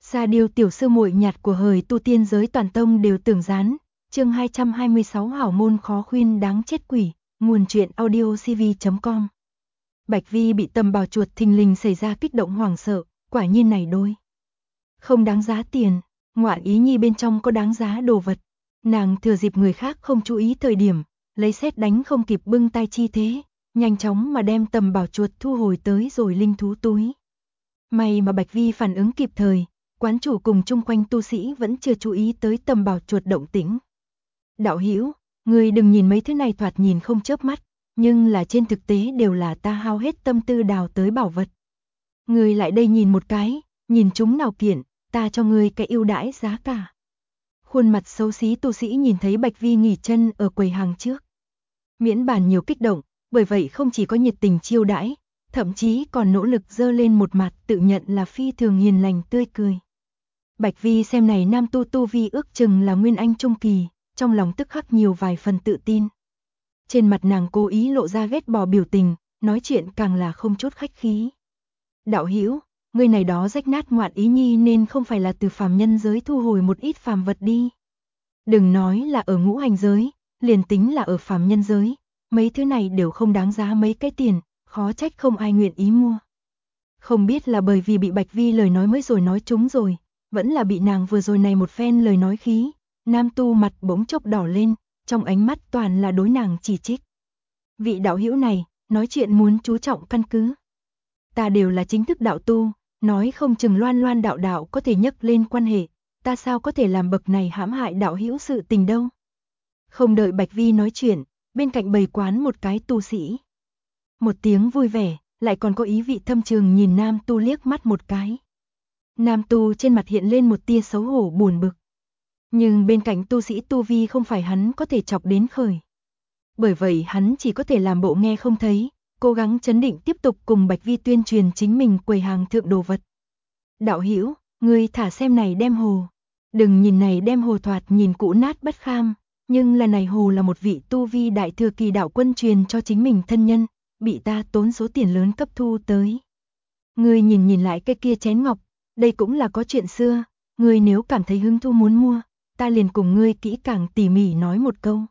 Sa Điêu tiểu sư muội nhạt của hời tu tiên giới toàn tông đều tưởng gián. Chương 226 hảo môn khó khuyên đáng chết quỷ, nguồn truyện audiocv.com. Bạch Vi bị tầm bào chuột thình lình xảy ra kích động hoảng sợ, quả nhiên này đôi không đáng giá tiền, ngoạn ý nhi bên trong có đáng giá đồ vật. Nàng thừa dịp người khác không chú ý thời điểm, lấy sét đánh không kịp bưng tay chi thế, nhanh chóng mà đem tầm bảo chuột thu hồi tới rồi linh thú túi. May mà Bạch Vi phản ứng kịp thời, quán chủ cùng chung quanh tu sĩ vẫn chưa chú ý tới tầm bảo chuột động tĩnh. Đạo hữu, người đừng nhìn mấy thứ này thoạt nhìn không chớp mắt, nhưng là trên thực tế đều là ta hao hết tâm tư đào tới bảo vật. Người lại đây nhìn một cái, nhìn chúng nào kiện, ta cho người cái ưu đãi giá cả. Khuôn mặt xấu xí tu sĩ nhìn thấy Bạch Vi nghỉ chân ở quầy hàng trước. Miễn bàn nhiều kích động, bởi vậy không chỉ có nhiệt tình chiêu đãi, thậm chí còn nỗ lực dơ lên một mặt tự nhận là phi thường hiền lành tươi cười. Bạch Vi xem này nam tu vi ước chừng là nguyên anh trung kỳ, trong lòng tức khắc nhiều vài phần tự tin. Trên mặt nàng cố ý lộ ra ghét bỏ biểu tình, nói chuyện càng là không chút khách khí. Đạo hữu, người này đó rách nát ngoạn ý nhi nên không phải là từ phàm nhân giới thu hồi một ít phàm vật đi. Đừng nói là ở ngũ hành giới, liền tính là ở phàm nhân giới, mấy thứ này đều không đáng giá mấy cái tiền, khó trách không ai nguyện ý mua. Không biết là bởi vì bị Bạch Vi lời nói mới rồi nói trúng rồi, vẫn là bị nàng vừa rồi này một phen lời nói khí, nam tu mặt bỗng chốc đỏ lên, trong ánh mắt toàn là đối nàng chỉ trích. Vị đạo hữu này, nói chuyện muốn chú trọng căn cứ. Ta đều là chính thức đạo tu, nói không chừng loan loan đạo có thể nhắc lên quan hệ, ta sao có thể làm bậc này hãm hại đạo hữu sự tình đâu. Không đợi Bạch Vi nói chuyện, bên cạnh bày quán một cái tu sĩ. Một tiếng vui vẻ, lại còn có ý vị thâm trường nhìn nam tu liếc mắt một cái. Nam tu trên mặt hiện lên một tia xấu hổ buồn bực. Nhưng bên cạnh tu sĩ tu vi không phải hắn có thể chọc đến khởi. Bởi vậy hắn chỉ có thể làm bộ nghe không thấy, cố gắng trấn định tiếp tục cùng Bạch Vi tuyên truyền chính mình quầy hàng thượng đồ vật. Đạo hữu, ngươi thả xem này đem hồ. Đừng nhìn này đem hồ thoạt nhìn cũ nát bất kham, nhưng là này hồ là một vị tu vi đại thừa kỳ đạo quân truyền cho chính mình thân nhân, bị ta tốn số tiền lớn cấp thu tới. Ngươi nhìn lại cái kia chén ngọc, đây cũng là có chuyện xưa, ngươi nếu cảm thấy hứng thú muốn mua, ta liền cùng ngươi kỹ càng tỉ mỉ nói một câu.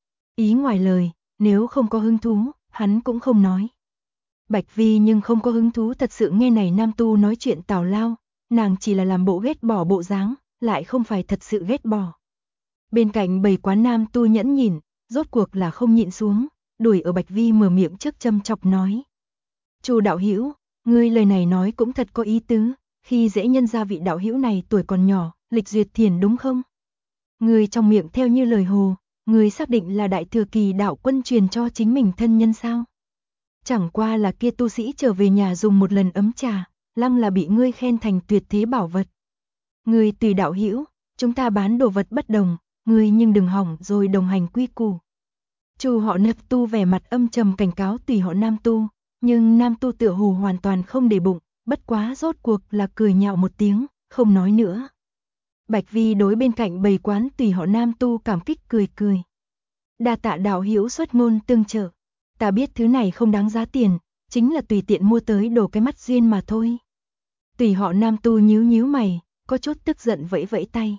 Ý ngoài lời, nếu không có hứng thú, hắn cũng không nói. Bạch Vi nhưng không có hứng thú thật sự nghe này nam tu nói chuyện tào lao, nàng chỉ là làm bộ ghét bỏ bộ dáng, lại không phải thật sự ghét bỏ. Bên cạnh bầy quán nam tu nhẫn nhìn, rốt cuộc là không nhịn xuống, đuổi ở Bạch Vi mở miệng trước châm chọc nói. Chu đạo hữu, ngươi lời này nói cũng thật có ý tứ, khi dễ nhân gia vị đạo hữu này tuổi còn nhỏ, lịch duyệt thiền đúng không? Ngươi trong miệng theo như lời hồ, ngươi xác định là đại thừa kỳ đạo quân truyền cho chính mình thân nhân sao? Chẳng qua là kia tu sĩ trở về nhà dùng một lần ấm trà, lăng là bị ngươi khen thành tuyệt thế bảo vật. Ngươi tùy đạo hữu, chúng ta bán đồ vật bất đồng, ngươi nhưng đừng hỏng rồi đồng hành quy củ. Chu họ nập tu vẻ mặt âm trầm cảnh cáo tùy họ nam tu, nhưng nam tu tựa hồ hoàn toàn không để bụng, bất quá rốt cuộc là cười nhạo một tiếng, không nói nữa. Bạch Vi đối bên cạnh bầy quán tùy họ nam tu cảm kích cười. Đa tạ đạo hữu xuất ngôn tương trợ, ta biết thứ này không đáng giá tiền, chính là tùy tiện mua tới đổ cái mắt duyên mà thôi. Tùy họ nam tu nhíu mày, có chút tức giận vẫy tay.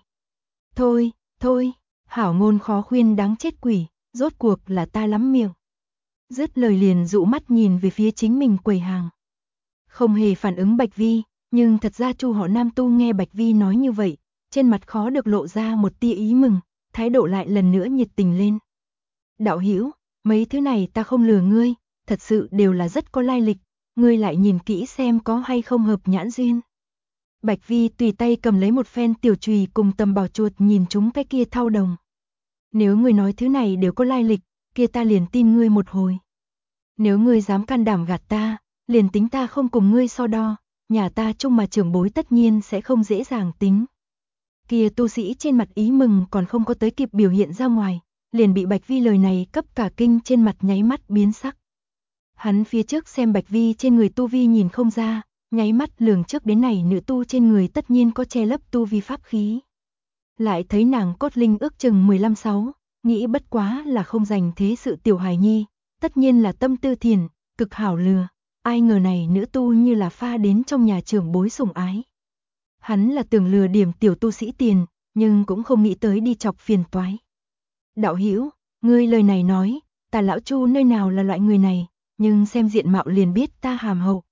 Thôi, hảo ngôn khó khuyên đáng chết quỷ, rốt cuộc là ta lắm miệng. Dứt lời liền dụ mắt nhìn về phía chính mình quầy hàng. Không hề phản ứng Bạch Vi, nhưng thật ra Chu họ nam tu nghe Bạch Vi nói như vậy, trên mặt khó được lộ ra một tia ý mừng, thái độ lại lần nữa nhiệt tình lên. Đạo hữu, mấy thứ này ta không lừa ngươi, thật sự đều là rất có lai lịch, ngươi lại nhìn kỹ xem có hay không hợp nhãn duyên. Bạch Vi tùy tay cầm lấy một phen tiểu chùy cùng tầm bảo chuột nhìn chúng cái kia thau đồng. Nếu ngươi nói thứ này đều có lai lịch, kia ta liền tin ngươi một hồi. Nếu ngươi dám can đảm gạt ta, liền tính ta không cùng ngươi so đo, nhà ta chung mà trưởng bối tất nhiên sẽ không dễ dàng tính. Kia tu sĩ trên mặt ý mừng còn không có tới kịp biểu hiện ra ngoài, liền bị Bạch Vi lời này cấp cả kinh trên mặt nháy mắt biến sắc. Hắn phía trước xem Bạch Vi trên người tu vi nhìn không ra, nháy mắt lường trước đến này nữ tu trên người tất nhiên có che lấp tu vi pháp khí. Lại thấy nàng cốt linh ước chừng 15-6, nghĩ bất quá là không dành thế sự tiểu hài nhi, tất nhiên là tâm tư thiền, cực hảo lừa, ai ngờ này nữ tu như là pha đến trong nhà trưởng bối sủng ái. Hắn là tưởng lừa điểm tiểu tu sĩ tiền, nhưng cũng không nghĩ tới đi chọc phiền toái. Đạo hữu, ngươi lời này nói, ta lão Chu nơi nào là loại người này, nhưng xem diện mạo liền biết ta hàm hậu.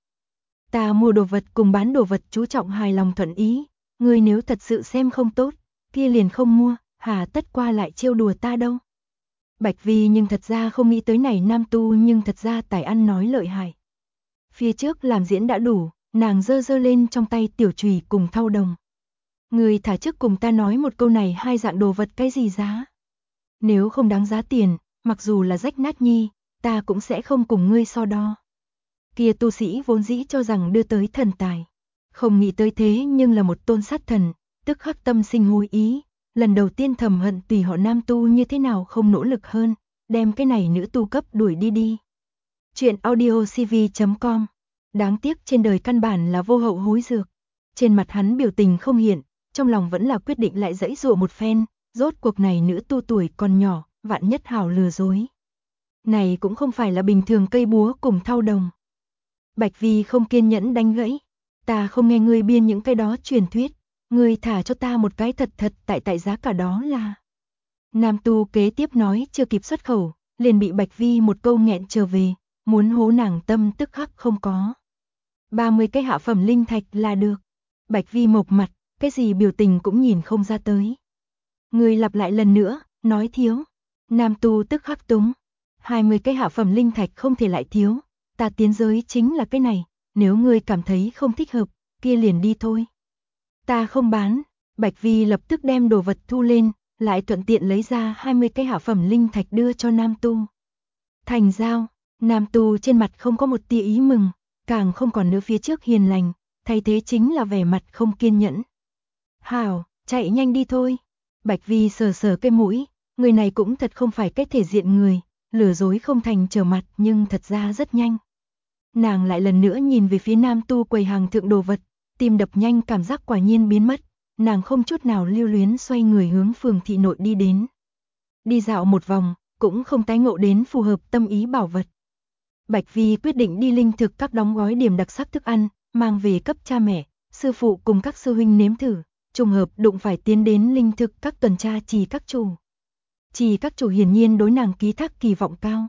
Ta mua đồ vật cùng bán đồ vật chú trọng hài lòng thuận ý, ngươi nếu thật sự xem không tốt, kia liền không mua, hà tất qua lại trêu đùa ta đâu. Bạch Vi nhưng thật ra không nghĩ tới này nam tu nhưng thật ra tài ăn nói lợi hại. Phía trước làm diễn đã đủ, nàng giơ giơ lên trong tay tiểu chùy cùng thau đồng. Người thả trước cùng ta nói một câu này hai dạng đồ vật cái gì giá. Nếu không đáng giá tiền, mặc dù là rách nát nhi, ta cũng sẽ không cùng ngươi so đo. Kia tu sĩ vốn dĩ cho rằng đưa tới thần tài. Không nghĩ tới thế nhưng là một tôn sát thần, tức khắc tâm sinh hối ý. Lần đầu tiên thầm hận tùy họ nam tu như thế nào không nỗ lực hơn, đem cái này nữ tu cấp đuổi đi. Chuyện audio cv.com. Đáng tiếc trên đời căn bản là vô hậu hối dược. Trên mặt hắn biểu tình không hiện, trong lòng vẫn là quyết định lại dãy dụa một phen, rốt cuộc này nữ tu tuổi còn nhỏ, vạn nhất hảo lừa dối. Này cũng không phải là bình thường cây búa cùng thau đồng. Bạch Vi không kiên nhẫn đánh gãy. Ta không nghe ngươi biên những cái đó truyền thuyết, ngươi thả cho ta một cái thật tại giá cả đó là. Nam tu kế tiếp nói chưa kịp xuất khẩu, liền bị Bạch Vi một câu nghẹn trở về, muốn hố nàng tâm tức khắc không có. 30 cái hạ phẩm linh thạch là được. Bạch Vi mộc mặt, cái gì biểu tình cũng nhìn không ra tới. Ngươi lặp lại lần nữa, nói thiếu. Nam tu tức khắc túng. 20 cái hạ phẩm linh thạch không thể lại thiếu, ta tiến giới chính là cái này, nếu ngươi cảm thấy không thích hợp, kia liền đi thôi. Ta không bán. Bạch Vi lập tức đem đồ vật thu lên, lại thuận tiện lấy ra 20 cái hạ phẩm linh thạch đưa cho nam tu. Thành giao. Nam tu trên mặt không có một tia ý mừng, càng không còn nữa phía trước hiền lành, thay thế chính là vẻ mặt không kiên nhẫn. Hảo, chạy nhanh đi thôi. Bạch Vi sờ sờ cái mũi, người này cũng thật không phải cái thể diện người, lừa dối không thành trở mặt nhưng thật ra rất nhanh. Nàng lại lần nữa nhìn về phía nam tu quầy hàng thượng đồ vật, tim đập nhanh cảm giác quả nhiên biến mất, nàng không chút nào lưu luyến xoay người hướng phường thị nội đi đến. Đi dạo một vòng, cũng không tái ngộ đến phù hợp tâm ý bảo vật. Bạch Vi quyết định đi linh thực các đóng gói điểm đặc sắc thức ăn, mang về cấp cha mẹ, sư phụ cùng các sư huynh nếm thử, trùng hợp đụng phải tiến đến linh thực các tuần tra trì các chủ. Trì các chủ hiển nhiên đối nàng ký thác kỳ vọng cao.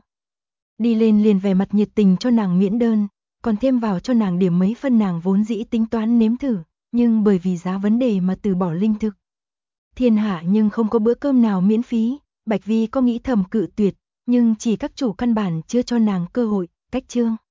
Đi lên liền vẻ mặt nhiệt tình cho nàng miễn đơn, còn thêm vào cho nàng điểm mấy phân nàng vốn dĩ tính toán nếm thử, nhưng bởi vì giá vấn đề mà từ bỏ linh thực. Thiên hạ nhưng không có bữa cơm nào miễn phí, Bạch Vi có nghĩ thầm cự tuyệt, nhưng chỉ các chủ căn bản chưa cho nàng cơ hội, cách chương.